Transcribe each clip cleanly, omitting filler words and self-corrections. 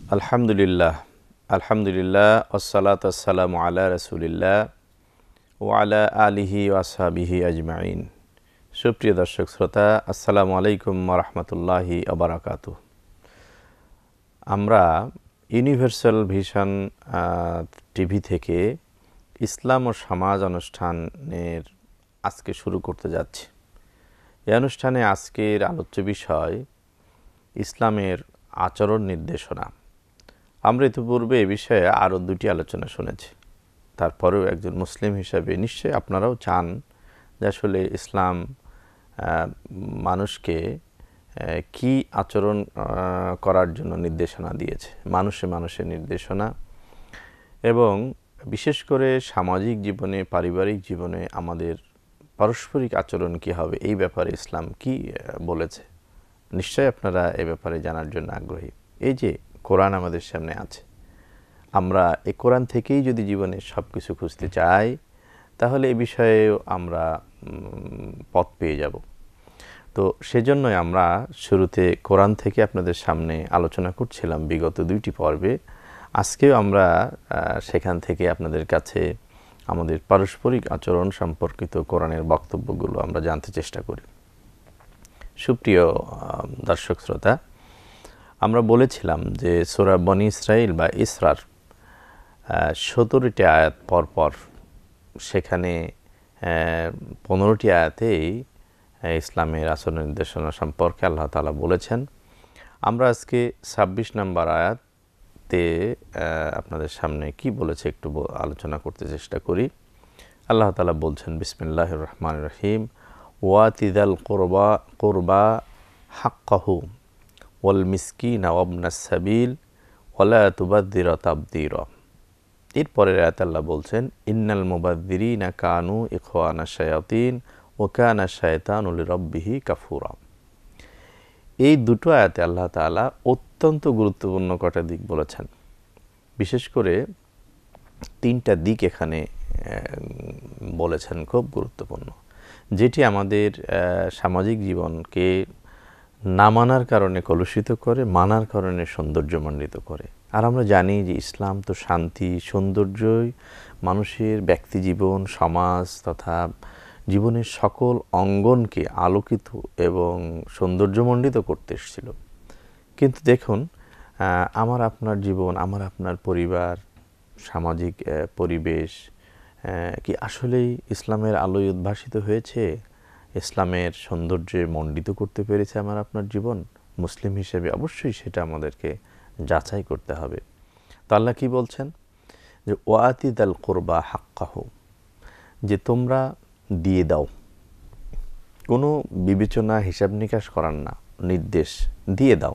আলহামদুলিল্লাহ আলহামদুলিল্লাহ ওয়াসসালাতু ওয়াসসালামু আলা রাসূলিল্লাহ ওয়া আলা আলিহি ওয়া আসহাবিহি আজমাইন। সুপ্রিয় দর্শক শ্রোতা, আসসালামু আলাইকুম ওয়া রাহমাতুল্লাহি ওয়া বারাকাতুহু। আমরা ইউনিভার্সাল ভিশন টিভি থেকে ইসলাম ও সমাজ অনুষ্ঠানের আজকে শুরু করতে যাচ্ছি। এই অনুষ্ঠানে আজকের আলোচ্য বিষয় ইসলামের আচরণ নির্দেশনা। আমরা ইতিপূর্বে এ বিষয়ে আরও দুটি আলোচনা শুনেছি। তারপরেও একজন মুসলিম হিসাবে নিশ্চয়ই আপনারাও চান যে আসলে ইসলাম মানুষকে কি আচরণ করার জন্য নির্দেশনা দিয়েছে, মানুষের নির্দেশনা, এবং বিশেষ করে সামাজিক জীবনে, পারিবারিক জীবনে আমাদের পারস্পরিক আচরণ কী হবে, এই ব্যাপারে ইসলাম কি বলেছে। নিশ্চয়ই আপনারা এ ব্যাপারে জানার জন্য আগ্রহী। এই যে কোরআন আমাদের সামনে আছে, আমরা এই কোরআন থেকেই যদি জীবনে সব কিছু খুঁজতে চাই তাহলে এ বিষয়েও আমরা পথ পেয়ে যাব। তো সেজন্যই আমরা শুরুতে কোরআন থেকে আপনাদের সামনে আলোচনা করছিলাম বিগত দুইটি পর্বে। আজকেও আমরা সেখান থেকে আপনাদের কাছে আমাদের পারস্পরিক আচরণ সম্পর্কিত কোরআনের বক্তব্যগুলো আমরা জানতে চেষ্টা করি। সুপ্রিয় দর্শক শ্রোতা, আমরা বলেছিলাম যে সূরা বনী ইসরাইল বা ইসরার 17টি আয়াত পরপর সেখানে 15টি আয়াতেই ইসলামের আচরণ নির্দেশনা সম্পর্কে আল্লাহ তাআলা বলেছেন। আমরা আজকে 26 নম্বর আয়াতে আপনাদের সামনে কি বলেছে একটু আলোচনা করতে চেষ্টা করি। আল্লাহ তাআলা বলছেন, বিসমিল্লাহির রহমানির রহিম, ওয়াতিদাল কুরবা হাক্কাহু ওয়াল মিসকিনা ওয়াবনাস সাবিল ওয়ালা তুবাযযিরা তাবযীরা। এরপরের আয়াতে আল্লাহ বলছেন, ইন্নাল মুবাযযিরিনা কানু ইখওয়ানাশ শায়াতিন ওয়া কানা শায়তানু লিরাব্বিহি কাফুরা। এই দুটো আয়াতে আল্লাহ তাআলা অত্যন্ত গুরুত্বপূর্ণ কটা দিক বলেছেন। বিশেষ করে তিনটা দিক এখানে বলেছেন খুব গুরুত্বপূর্ণ, যেটি আমাদের সামাজিক জীবনকে না মানার কারণে কলুষিত করে, মানার কারণে সৌন্দর্যমণ্ডিত করে। আর আমরা জানি যে ইসলাম তো শান্তি, সৌন্দর্যই মানুষের ব্যক্তিজীবন, সমাজ তথা জীবনের সকল অঙ্গনকে আলোকিত এবং সৌন্দর্যমণ্ডিত করতে এসেছিল। কিন্তু দেখুন, আমার আপনার জীবন, আমার আপনার পরিবার, সামাজিক পরিবেশ কি আসলেই ইসলামের আলোয় উদ্ভাসিত হয়েছে? ইসলামের সৌন্দর্যে মণ্ডিত করতে পেরেছে আমার আপনার জীবন? মুসলিম হিসেবে অবশ্যই সেটা আমাদেরকে যাচাই করতে হবে। তো আল্লাহ কি বলছেন যে ওয়াতিদাল কুরবা হাক্কাহু, যে তোমরা দিয়ে দাও, কোনো বিবেচনা হিসাব নিকাশ করার না, নির্দেশ দিয়ে দাও।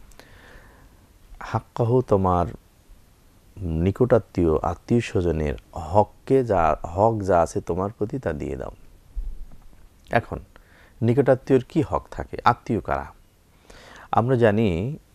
হাক্কাহু, তোমার নিকটাত্মীয়, আত্মীয় স্বজনের হক যা আছে তোমার প্রতি তা দিয়ে দাও। এখন নিকটাত্মীয়র কি হক থাকে? আত্মীয় কারা? আমরা জানি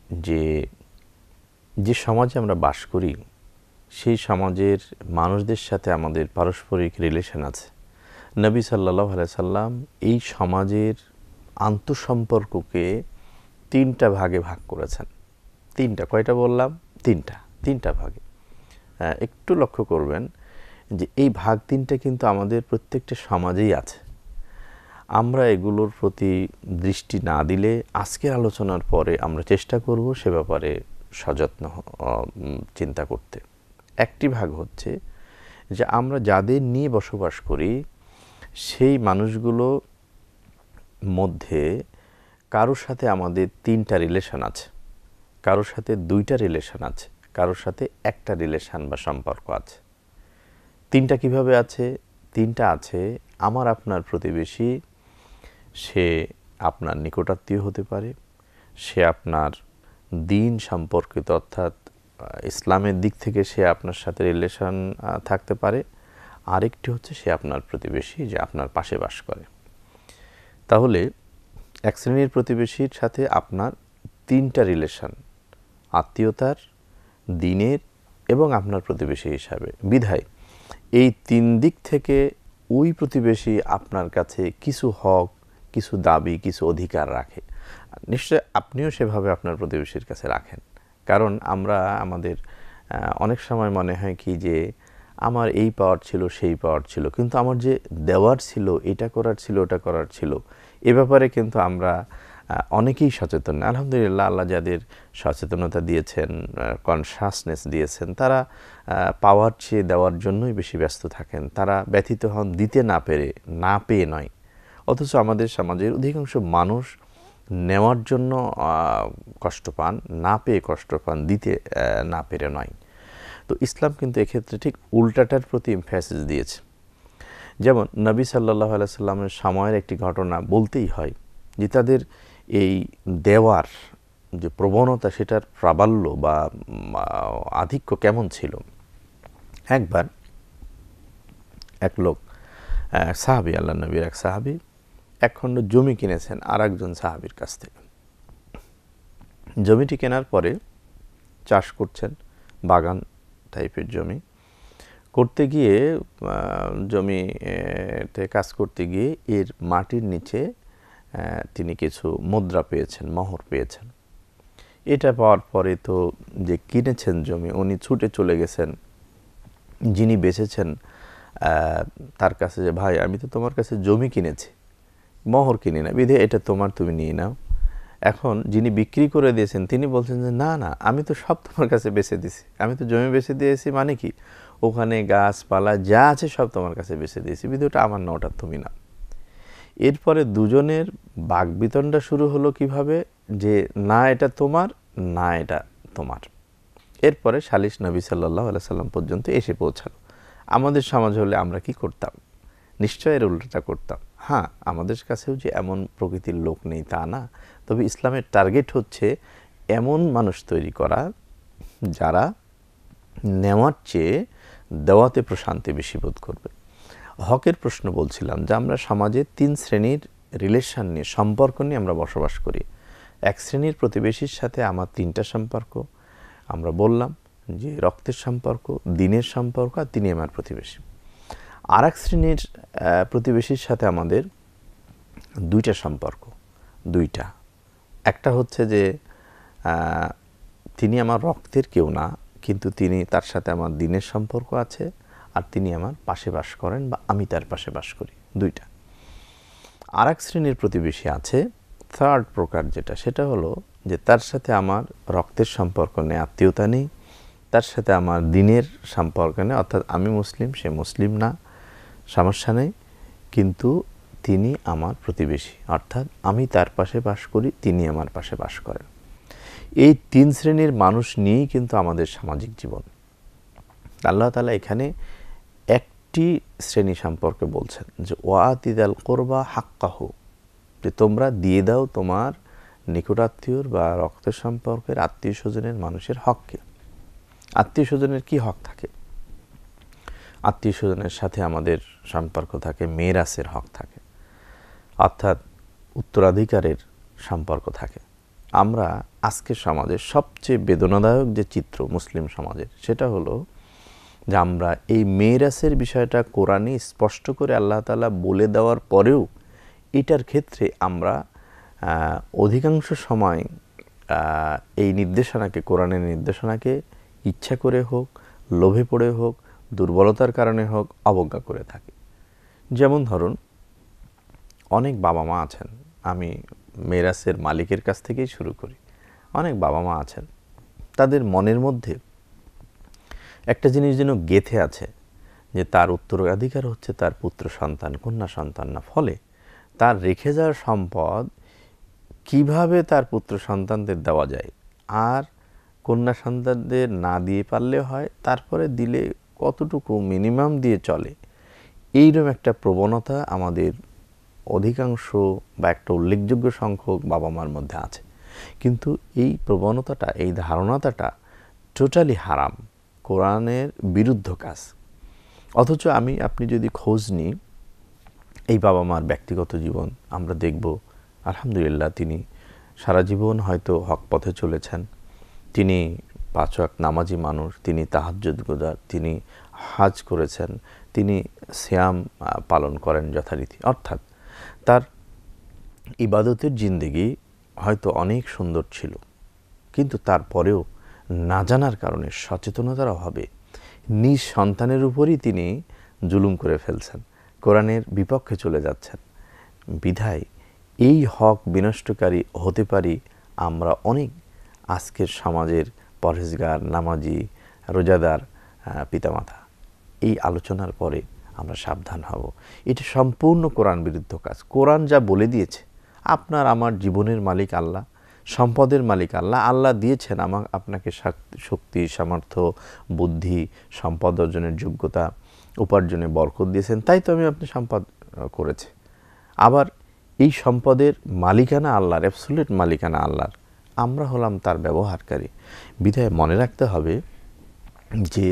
যে সমাজে আমরা বাস করি সেই সমাজের মানুষদের সাথে আমাদের পারস্পরিক রিলেশন আছে। নবী সাল্লাল্লাহু আলাইহি সাল্লাম এই সমাজের আন্তঃসম্পর্ককে তিনটা ভাগে ভাগ করেছেন। তিনটা, কয়টা বললাম? তিনটা ভাগে। একটু লক্ষ্য করবেন যে এই ভাগ তিনটা কিন্তু আমাদের প্রত্যেকটা সমাজেই আছে। আমরা এগুলোর প্রতি দৃষ্টি না দিলে আজকের আলোচনার পরে আমরা চেষ্টা করব সে ব্যাপারে সযত্ন চিন্তা করতে। একটি ভাগ হচ্ছে যে আমরা যাদের নিয়ে বসবাস করি সেই মানুষগুলো মধ্যে কারোর সাথে আমাদের তিনটা রিলেশন আছে, কারোর সাথে দুইটা রিলেশন আছে, কারোর সাথে একটা রিলেশন বা সম্পর্ক আছে। তিনটা কিভাবে আছে? তিনটা আছে, আমার আপনার প্রতিবেশী, সে আপনার নিকটাত্মীয় হতে পারে, সে আপনার দিন সম্পর্কিত অর্থাৎ ইসলামের দিক থেকে সে আপনার সাথে রিলেশন থাকতে পারে, আরেকটি হচ্ছে সে আপনার প্রতিবেশী, যে আপনার পাশে বাস করে। তাহলে এক শ্রেণীর প্রতিবেশীর সাথে আপনার তিনটা রিলেশন, আত্মীয়তার, দিনের এবং আপনার প্রতিবেশী হিসাবে। বিধায় এই তিন দিক থেকে ওই প্রতিবেশী আপনার কাছে কিছু হক, কিছু দাবি, কিছু অধিকার রাখে। নিশ্চয় আপনিও সেভাবে আপনার প্রতিবেশীর কাছে রাখেন, কারণ আমরা আমাদের অনেক সময় মনে হয় কি যে আমার এই পাওয়ার ছিল, সেই পাওয়ার ছিল, কিন্তু আমার যে দেওয়ার ছিল, এটা করার ছিল, ওটা করার ছিল, এ ব্যাপারে কিন্তু আমরা অনেকেই সচেতন না। আলহামদুলিল্লাহ, আল্লাহ যাদের সচেতনতা দিয়েছেন, কনসাসনেস দিয়েছেন, তারা পাওয়ার চেয়ে দেওয়ার জন্যই বেশি ব্যস্ত থাকেন। তারা ব্যথিত হন দিতে না পেয়ে নয়। অথচ আমাদের সমাজের অধিকাংশ মানুষ নেওয়ার জন্য কষ্ট পান, না পেয়ে কষ্ট পান, দিতে না পেরে নয়। তো ইসলাম কিন্তু এক্ষেত্রে ঠিক উল্টাটার প্রতি এমফ্যাসিস দিয়েছে। যেমন নবী সাল্লাল্লাহু আলাইহি সাল্লামের সময়ের একটি ঘটনা বলতেই হয় যে তাদের এই দেওয়ার যে প্রবণতা, সেটার প্রাবল্য বা আধিক্য কেমন ছিল। একবার এক লোক, সাহাবী, আল্লাহ নবীর এক সাহাবী, এক খণ্ড জমি কিনেছেন আর একজন সাহাবীর কাছ থেকে। জমিটি কেনার পরে চাষ করছেন, বাগান টাইপের জমি করতে গিয়ে, জমিতে কাজ করতে গিয়ে এর মাটির নিচে তিনি কিছু মুদ্রা পেয়েছেন, মোহর পেয়েছেন। এটা পাওয়ার পরে তো যে কিনেছেন জমি, উনি ছুটে চলে গেছেন যিনি বেচেছেন তার কাছে, যে ভাই, আমি তো তোমার কাছে জমি কিনেছি, মোহর কিনি না, বিধে এটা তোমার, তুমি নিয়ে নাও। এখন যিনি বিক্রি করে দিয়েছেন তিনি বলছেন যে না না, আমি তো সব তোমার কাছে বেচে দিয়েছি, আমি তো জমি বেচে দিয়েছি, মানে কি ওখানে গাছপালা যা আছে সব তোমার কাছে বেচে দিয়েছি, বিধে ওটা আমার না, ওটা তুমি না। এরপরে দুজনের বাকবিতণ্ডা শুরু হলো কিভাবে, যে না এটা তোমার, না এটা তোমার। এরপরে সালিস নবী সাল্লাল্লাহু আলাইহি সাল্লাম পর্যন্ত এসে পৌঁছালো। আমাদের সমাজ হলে আমরা কি করতাম? নিশ্চয় এর উল্টোটা করতাম। হ্যাঁ, আমাদের কাছেও যে এমন প্রকৃতির লোক নেই তা না, তবে ইসলামের টার্গেট হচ্ছে এমন মানুষ তৈরি করা যারা নেওয়ার চেয়ে দেওয়াতে প্রশান্তি বেশি বোধ করবে। হকের প্রশ্ন বলছিলাম যে আমরা সমাজে 3 শ্রেণীর রিলেশন নিয়ে, সম্পর্ক নিয়ে আমরা বসবাস করি। এক শ্রেণীর প্রতিবেশীর সাথে আমার 3টা সম্পর্ক, আমরা বললাম যে রক্তের সম্পর্ক, দিনের সম্পর্ক, আর তিনি আমার প্রতিবেশী। আর এক শ্রেণীর প্রতিবেশীর সাথে আমাদের 2টা সম্পর্ক, 2টা। একটা হচ্ছে যে তিনি আমার রক্তের কেউ না, কিন্তু তার সাথে আমার দিনের সম্পর্ক আছে, আর তিনি আমার পাশে বাস করেন বা আমি তার পাশে বাস করি, 2টা। আর এক শ্রেণীর প্রতিবেশী আছে, 3rd প্রকার যেটা, সেটা হলো যে তার সাথে আমার রক্তের সম্পর্ক নেই, আত্মীয়তা নেই, তার সাথে আমার দিনের সম্পর্ক নেই, অর্থাৎ আমি মুসলিম, সে মুসলিম না, সমস্যা নেই, কিন্তু তিনি আমার প্রতিবেশী, অর্থাৎ আমি তার পাশে বাস করি, তিনি আমার পাশে বাস করেন। এই 3 শ্রেণীর মানুষ নিয়েই কিন্তু আমাদের সামাজিক জীবন। আল্লাহ তাআলা এখানে একটি শ্রেণী সম্পর্কে বলছেন যে ওয়াতিদাল কুরবা হাক্কাহু, যে তোমরা দিয়ে দাও তোমার নিকটাত্মীয়র বা রক্তের সম্পর্কের আত্মীয় স্বজনের মানুষের হককে। আত্মীয় স্বজনের কি হক থাকে? আত্মীয় স্বজনের সাথে আমাদের সম্পর্ক থাকে, মিরাসের হক থাকে, অর্থাৎ উত্তরাধিকারের সম্পর্ক থাকে। আমরা আজকের সমাজের সবচেয়ে বেদনাদায়ক যে চিত্র মুসলিম সমাজের, সেটা হলো যে আমরা এই মিরাসের বিষয়টা কোরআনে স্পষ্ট করে আল্লাহ তাআলা বলে দেওয়ার পরেও এটার ক্ষেত্রে আমরা অধিকাংশ সময় এই নির্দেশনাকে, কোরআনের নির্দেশনাকে ইচ্ছা করে হোক, লোভে পড়ে হোক, দুর্বলতার কারণে হোক, অবজ্ঞা করে থাকি। যেমন ধরুন, অনেক বাবা মা আছেন, আমি মিরাসের মালিকের কাছ থেকেই শুরু করি, অনেক বাবা মা আছেন, তাদের মনের মধ্যে একটা জিনিস যেন গেঁথে আছে যে তার উত্তরাধিকার হচ্ছে তার পুত্র সন্তান, কন্যা সন্তান না। ফলে তার রেখে যাওয়ার সম্পদ কিভাবে তার পুত্র সন্তানদের দেওয়া যায়, আর কন্যা সন্তানদের না দিয়ে পারলে হয়, তারপরে দিলে কতটুকু মিনিমাম দিয়ে চলে, এইরকম একটা প্রবণতা আমাদের অধিকাংশ বা একটা উল্লেখযোগ্য সংখ্যক বাবা মার মধ্যে আছে। কিন্তু এই প্রবণতাটা, এই ধারণাটা টোটালি হারাম, কোরআনের বিরুদ্ধ কাজ। অথচ আপনি যদি খোঁজ নিই এই বাবা মার ব্যক্তিগত জীবন, আমরা দেখব আলহামদুলিল্লাহ তিনি সারা জীবন হয়তো হক পথে চলেছেন, তিনি 5 ওয়াক্ত নামাজি মানুষ, তিনি তাহাজ্জুদ গুজার, তিনি হজ করেছেন, তিনি সিয়াম পালন করেন যথারীতি, অর্থাৎ তার ইবাদতের জিন্দেগি হয়তো অনেক সুন্দর ছিল, কিন্তু তারপরেও না জানার কারণে, সচেতনতার অভাবে নিজ সন্তানের উপরই তিনি জুলুম করে ফেলছেন, কোরআনের বিপক্ষে চলে যাচ্ছেন। বিধায় এই হক বিনষ্টকারী হতে পারি আমরা অনেক আজকের সমাজের পরহেজগার, নামাজি, রোজাদার পিতামাতা। এই আলোচনার পরে আমরা সাবধান হব। এটা সম্পূর্ণ কোরআন বিরুদ্ধ কাজ। কোরআন যা বলে দিয়েছে, আপনার আমার জীবনের মালিক আল্লাহ, সম্পদের মালিক আল্লাহ। আল্লাহ দিয়েছেন আপনাকে শক্তি, সামর্থ্য, বুদ্ধি, সম্পদ অর্জনের যোগ্যতা, উপার্জনে বরকত দিয়েছেন, তাই তো আপনি সম্পদ করেছে। আবার এই সম্পদের মালিকানা আল্লাহর, অ্যাবসলিউট মালিকানা আল্লাহর, আমরা হলাম তার ব্যবহারকারী। বিধায় মনে রাখতে হবে যে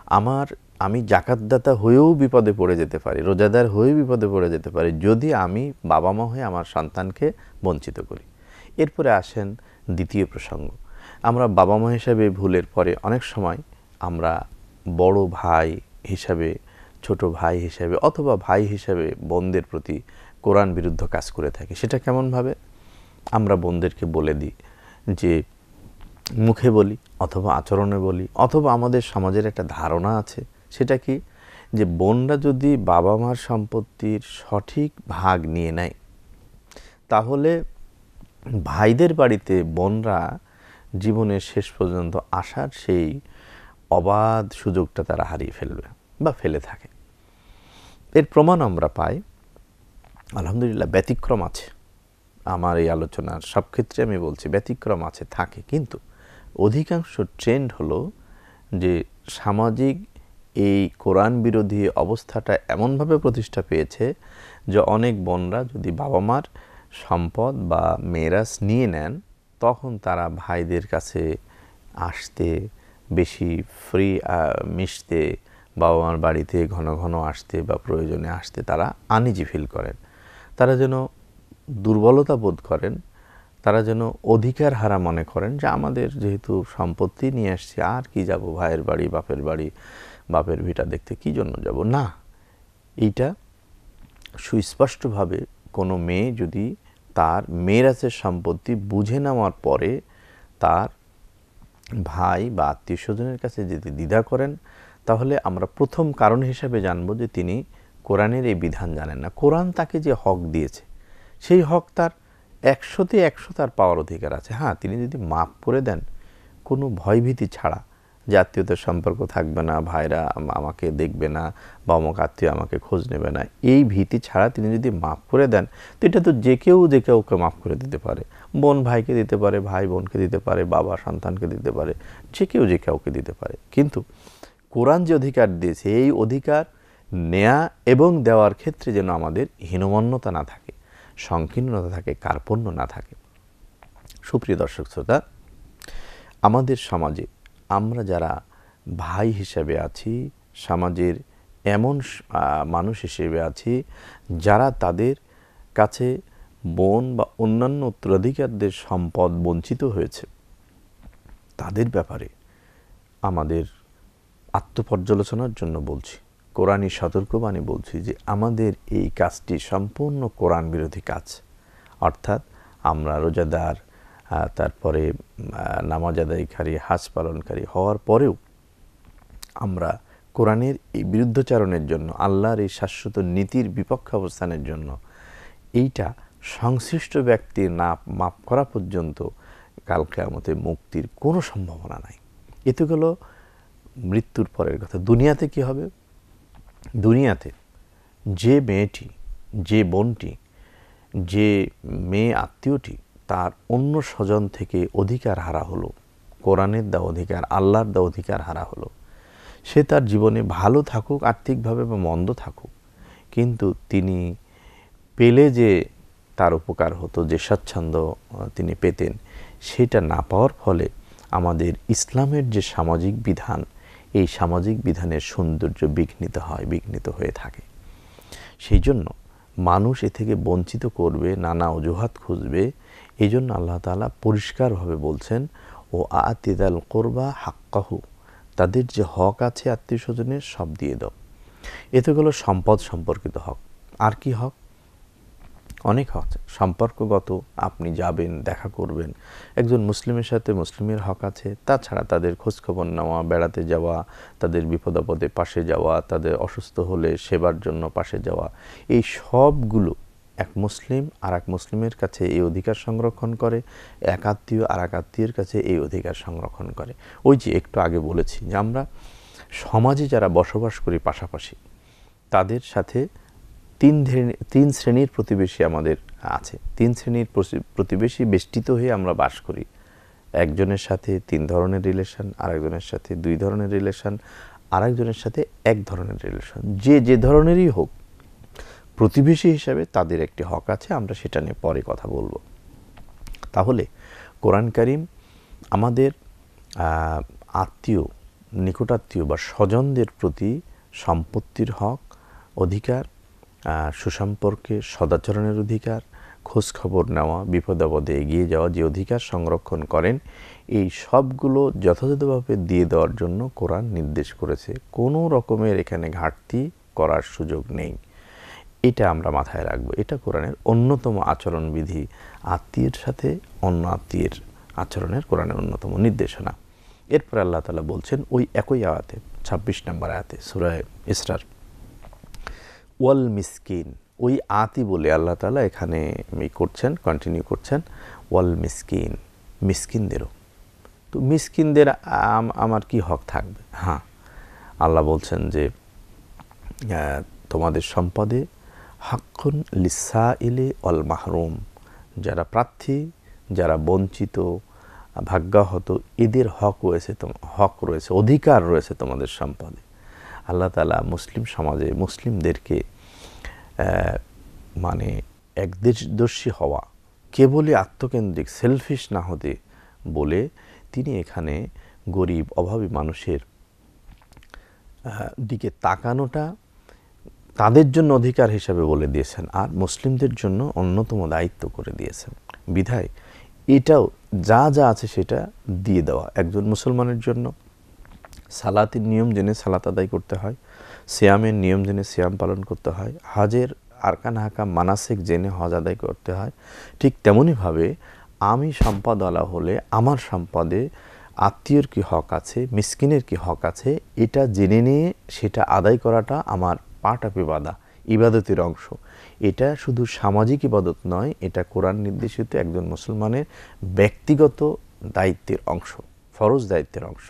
আমি জাকাতদাতা হয়েও বিপদে পড়ে যেতে পারি, রোজাদার হয়েও বিপদে পড়ে যেতে পারি যদি আমি বাবা মা হয়ে আমার সন্তানকে বঞ্চিত করি। এরপরে আসেন দ্বিতীয় প্রসঙ্গ। আমরা বাবা মা হিসাবে ভুলের পরে অনেক সময় আমরা বড় ভাই হিসাবে, ছোট ভাই হিসাবে অথবা ভাই হিসাবে বোনদের প্রতি কোরআন বিরুদ্ধ কাজ করে থাকি। সেটা কেমনভাবে? আমরা বোনদেরকে বলে দিই, যে মুখে বলি অথবা আচরণে বলি, অথবা আমাদের সমাজের একটা ধারণা আছে, সেটা কি, যে বোনরা যদি বাবা মার সম্পত্তির সঠিক ভাগ নিয়ে নেয় তাহলে ভাইদের বাড়িতে বোনরা জীবনের শেষ পর্যন্ত আসার সেই অবাধ সুযোগটা তারা হারিয়ে ফেলবে বা ফেলে থাকে। এর প্রমাণ আমরা পাই, আলহামদুলিল্লাহ ব্যতিক্রম আছে। আমার এই আলোচনার সব ক্ষেত্রে আমি বলছি ব্যতিক্রম আছে, থাকে, কিন্তু অধিকাংশ ট্রেন্ড হলো যে সামাজিক এই কোরআন বিরোধী অবস্থাটা এমনভাবে প্রতিষ্ঠা পেয়েছে যে অনেক বোনরা যদি বাবা মার সম্পদ বা মেরাস নিয়ে নেন, তখন তারা ভাইদের কাছে আসতে, বেশি ফ্রি মিশতে, বাবা মার বাড়িতে ঘন ঘন আসতে বা প্রয়োজনে আসতে তারা আনইজি ফিল করেন। তারা যেন দুর্বলতা বোধ করেন, তারা যেন অধিকার হারা মনে করেন যে আমাদের যেহেতু সম্পত্তি নিয়ে আসছি, আর কি যাব ভাইয়ের বাড়ি, বাপের ভিটা দেখতে কি জন্য যাব না। এইটা সুস্পষ্টভাবে কোনো মেয়ে যদি তার মেরাসের সম্পত্তি বুঝে নেওয়ার পরে তার ভাই বা আত্মীয় স্বজনের কাছে যদি দ্বিধা করেন, তাহলে আমরা প্রথম কারণ হিসাবে জানব যে তিনি কোরআনের এই বিধান জানেন না। কোরআন তাকে যে হক দিয়েছে সেই হক তার 100তে 100 তার পাওয়ার অধিকার আছে। হ্যাঁ, তিনি যদি মাফ করে দেন কোনো ভয়ভীতি ছাড়া, যে আত্মীয়তার সম্পর্ক থাকবে না, ভাইরা আমাকে দেখবে না বা অমুক আত্মীয় আমাকে খোঁজ নেবে না, এই ভীতি ছাড়া তিনি যদি মাফ করে দেন, তো এটা তো যে কেউকে মাফ করে দিতে পারে। বোন ভাইকে দিতে পারে, ভাই বোনকে দিতে পারে, বাবা সন্তানকে দিতে পারে, যে কাউকে দিতে পারে। কিন্তু কোরআন যে অধিকার দিয়েছে, এই অধিকার নেয়া এবং দেওয়ার ক্ষেত্রে যেন আমাদের হীনমন্যতা না থাকে, সংকীর্ণতা থাকে, কার্পণ্য না থাকে। সুপ্রিয় দর্শক শ্রোতা, আমাদের সমাজে আমরা যারা ভাই হিসেবে আছি, সমাজের এমন মানুষ হিসেবে আছি যারা তাদের কাছে বোন বা অন্যান্য উত্তরাধিকারদের সম্পদ বঞ্চিত হয়েছে, তাদের ব্যাপারে আমাদের আত্মপর্যালোচনার জন্য বলছি, কোরআনী সতর্কবাণী বলছি যে আমাদের এই কাজটি সম্পূর্ণ কোরআন বিরোধী কাজ। অর্থাৎ আমরা রোজাদার, তারপরে নামাজ আদায়কারী, হাজ পালনকারী হওয়ার পরেও আমরা কোরআনের এই বিরুদ্ধাচরণের জন্য, আল্লাহর এই শাশ্বত নীতির বিপক্ষে অবস্থানের জন্য, এইটা সংশ্লিষ্ট ব্যক্তির না মাফ করা পর্যন্ত কাল কিয়ামতে মুক্তির কোনো সম্ভাবনা নাই। এতে গেল মৃত্যুর পরের কথা। দুনিয়াতে কি হবে? দুনিয়াতে যে মেয়েটি, যে বোনটি, যে মেয়ে আত্মীয়টি তার অন্য স্বজন থেকে অধিকার হারা হলো, কোরআনের দেওয়া অধিকার, আল্লাহর দেওয়া অধিকার হারা হলো, সে তার জীবনে ভালো থাকুক আর্থিকভাবে বা মন্দ থাকুক, কিন্তু তিনি পেলে যে তার উপকার হতো, যে স্বাচ্ছন্দ্য তিনি পেতেন, সেটা না পাওয়ার ফলে আমাদের ইসলামের যে সামাজিক বিধান, এই সামাজিক বিধানের সৌন্দর্য বিঘ্নিত হয়ে থাকে। সেই জন্য মানুষ এ থেকে বঞ্চিত করবে, নানা অজুহাত খুঁজবে। এই জন্য আল্লাহ তাআলা পরিষ্কারভাবে বলছেন, ও আতিদাল কোরবা হাক্কাহু, তাদের যে হক আছে আত্মীয় স্বজনের সব দিয়ে দাও। এতে গেল সম্পদ সম্পর্কিত হক। আর কি হক? অনেক আছে সম্পর্কগত, আপনি যাবেন, দেখা করবেন, একজন মুসলিমের সাথে মুসলিমের হক আছে। তাছাড়া তাদের খোঁজখবর নেওয়া, বেড়াতে যাওয়া, তাদের বিপদ আপদে পাশে যাওয়া, তাদের অসুস্থ হলে সেবার জন্য পাশে যাওয়া, এই সবগুলো এক মুসলিম আর এক মুসলিমের কাছে এই অধিকার সংরক্ষণ করে, এক আত্মীয় আর এক আত্মীয়ের কাছে এই অধিকার সংরক্ষণ করে। ওই যে একটু আগে বলেছি যে আমরা সমাজে যারা বসবাস করি পাশাপাশি, তাদের সাথে তিন শ্রেণীর প্রতিবেশী আমাদের আছে। তিন শ্রেণীর প্রতিবেশী বেষ্টিত হয়ে আমরা বাস করি। একজনের সাথে 3 ধরনের রিলেশন, আরেকজনের সাথে 2 ধরনের রিলেশন, আরেকজনের সাথে 1 ধরনের রিলেশন। যে ধরনেরই হোক, প্রতিবেশী হিসাবে তাদের একটি হক আছে। আমরা সেটা নিয়ে পরে কথা বলবো। তাহলে কোরআন কারীম আমাদের আত্মীয়, নিকটাত্মীয় বা স্বজনদের প্রতি সম্পত্তির হক, অধিকার, সুসম্পর্কে সদাচরণের অধিকার, খোঁজ খবর নেওয়া, বিপদ আপদে এগিয়ে যাওয়া, যে অধিকার সংরক্ষণ করেন, এই সবগুলো যথাযথভাবে দিয়ে দেওয়ার জন্য কোরআন নির্দেশ করেছে। কোনো রকমের এখানে ঘাটতি করার সুযোগ নেই। এটা আমরা মাথায় রাখবো। এটা কোরআনের অন্যতম আচরণবিধি, আত্মীয়ের সাথে অন্য আত্মীয়ের আচরণের কোরআনের অন্যতম নির্দেশনা। এরপর আল্লাহ তাআলা বলছেন ওই একই আয়াতে, 26 নম্বর আয়াতে সূরা ইসরার, ওয়াল মিসকিন, ওই আতি বলে আল্লাহ তাআলা এখানে কন্টিনিউ করছেন, ওয়াল মিসকিন, মিসকিনদেরও। তো মিসকিনদের আমার কি হক থাকবে? হ্যাঁ, আল্লাহ বলছেন যে তোমাদের সম্পদে হাক্কুন লিসাইলি ওয়াল মাহরুম, যারা প্রার্থী, যারা বঞ্চিত, ভাগ্যাহত, এদের হক রয়েছে, অধিকার রয়েছে তোমাদের সম্পদে। আল্লাহ তাআলা মুসলিম সমাজে মুসলিমদেরকে মানে একদেশদর্শী হওয়া, কেবলই আত্মকেন্দ্রিক, সেলফিশ না হতে বলে তিনি এখানে গরিব অভাবী মানুষের দিকে তাকানোটা তাদের জন্য অধিকার হিসাবে বলে দিয়েছেন, আর মুসলিমদের জন্য অন্যতম দায়িত্ব করে দিয়েছেন। বিধায় এটাও যা আছে সেটা দিয়ে দেওয়া। একজন মুসলমানের জন্য সালাতের নিয়ম জেনে সালাত আদায় করতে হয়, সিয়ামের নিয়ম জেনে সিয়াম পালন করতে হয়, হজের আরকান হাকাম মানাসিক জেনে হজ আদায় করতে হয়। ঠিক তেমনইভাবে আমি সম্পদওয়ালা হলে আমার সম্পদে আত্মীয়র কি হক আছে, মিসকিনের কি হক আছে, এটা জেনে নিয়ে সেটা আদায় করাটা আমার পার্ট অফ ইবাদতের অংশ। এটা শুধু সামাজিক ইবাদত নয়, এটা কোরআন নির্দেশিত একজন মুসলমানের ব্যক্তিগত দায়িত্বের অংশ, ফরজ দায়িত্বের অংশ।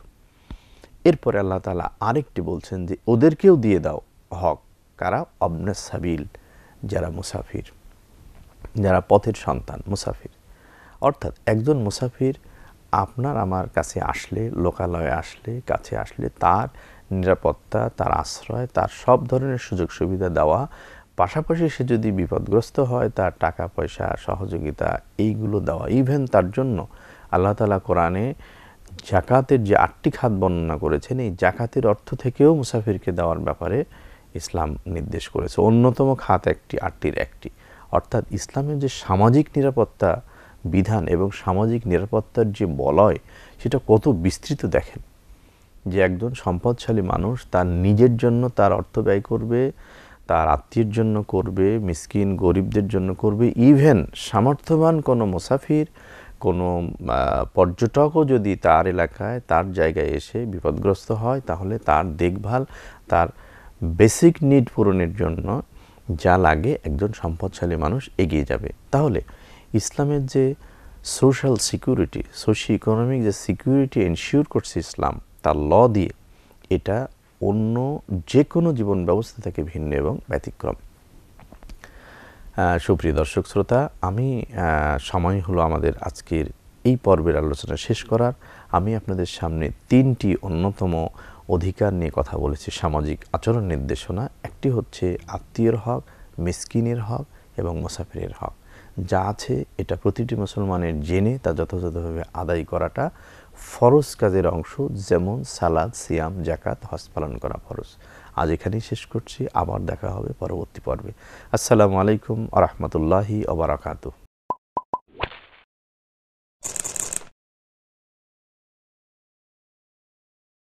এরপরে আল্লাহ তাআলা আরেকটি বলছেন যে ওদেরকেও দিয়ে দাও হক। কারা? অবনাস সাবিল, যারা মুসাফির, যারা পথের সন্তান, মুসাফির। অর্থাৎ একজন মুসাফির আপনার আমার কাছে আসলে, লোকালয়ে আসলে, কাছে আসলে, তার নিরাপত্তা, তার আশ্রয়, তার সব ধরনের সুযোগ সুবিধা দেওয়া, পাশাপাশি সে যদি বিপদগ্রস্ত হয় তার টাকা পয়সা, সহযোগিতা, এইগুলো দেওয়া। ইভেন তার জন্য আল্লাহ তাআলা কোরআনে জাকাতের যে 8টি খাত বর্ণনা করেছেন, এই জাকাতের অর্থ থেকেও মুসাফিরকে দেওয়ার ব্যাপারে ইসলাম নির্দেশ করেছে। অন্যতম খাত 8টির একটি। অর্থাৎ ইসলামের যে সামাজিক নিরাপত্তা বিধান এবং সামাজিক নিরাপত্তার যে বলয়, সেটা কত বিস্তৃত দেখেন। যে একজন সম্পদশালী মানুষ তার নিজের জন্য তার অর্থ ব্যয় করবে, তার আত্মীয়ের জন্য করবে, মিসকিন গরিবদের জন্য করবে। ইভেন সামর্থ্যবান কোনো মুসাফির, কোনো পর্যটকও যদি তার এলাকায়, তার জায়গায় এসে বিপদগ্রস্ত হয়, তাহলে তার দেখভাল, তার বেসিক নিড পূরণের জন্য যা লাগে একজন সম্পদশালী মানুষ এগিয়ে যাবে। তাহলে ইসলামের যে সোশ্যাল সিকিউরিটি, সোশিও ইকোনমিক যে সিকিউরিটি এনশিওর করছে ইসলাম তার ল দিয়ে, এটা অন্য যে কোনো জীবন ব্যবস্থা থেকে ভিন্ন এবং ব্যতিক্রম। সুপ্রিয় দর্শক শ্রোতা, আমি সময় হলো আমাদের আজকের এই পর্বের আলোচনা শেষ করার। আমি আপনাদের সামনে 3টি অন্যতম অধিকার নিয়ে কথা বলেছি, সামাজিক আচরণ নির্দেশনা। একটি হচ্ছে আত্মীয়ের হক, মিসকিনের হক এবং মুসাফিরের হক। যা আছে এটা প্রতিটি মুসলমানের জেনে তা যথাযথভাবে আদায় করাটা ফরজ কাজের অংশ, যেমন সালাত, সিয়াম, জাকাত, হজ পালন করা ফরজ। আজ এখানেই শেষ করছি, আবার দেখা হবে পরবর্তী পর্বে। আসসালামু আলাইকুম ওয়া রাহমাতুল্লাহি ওয়া বারাকাতুহু।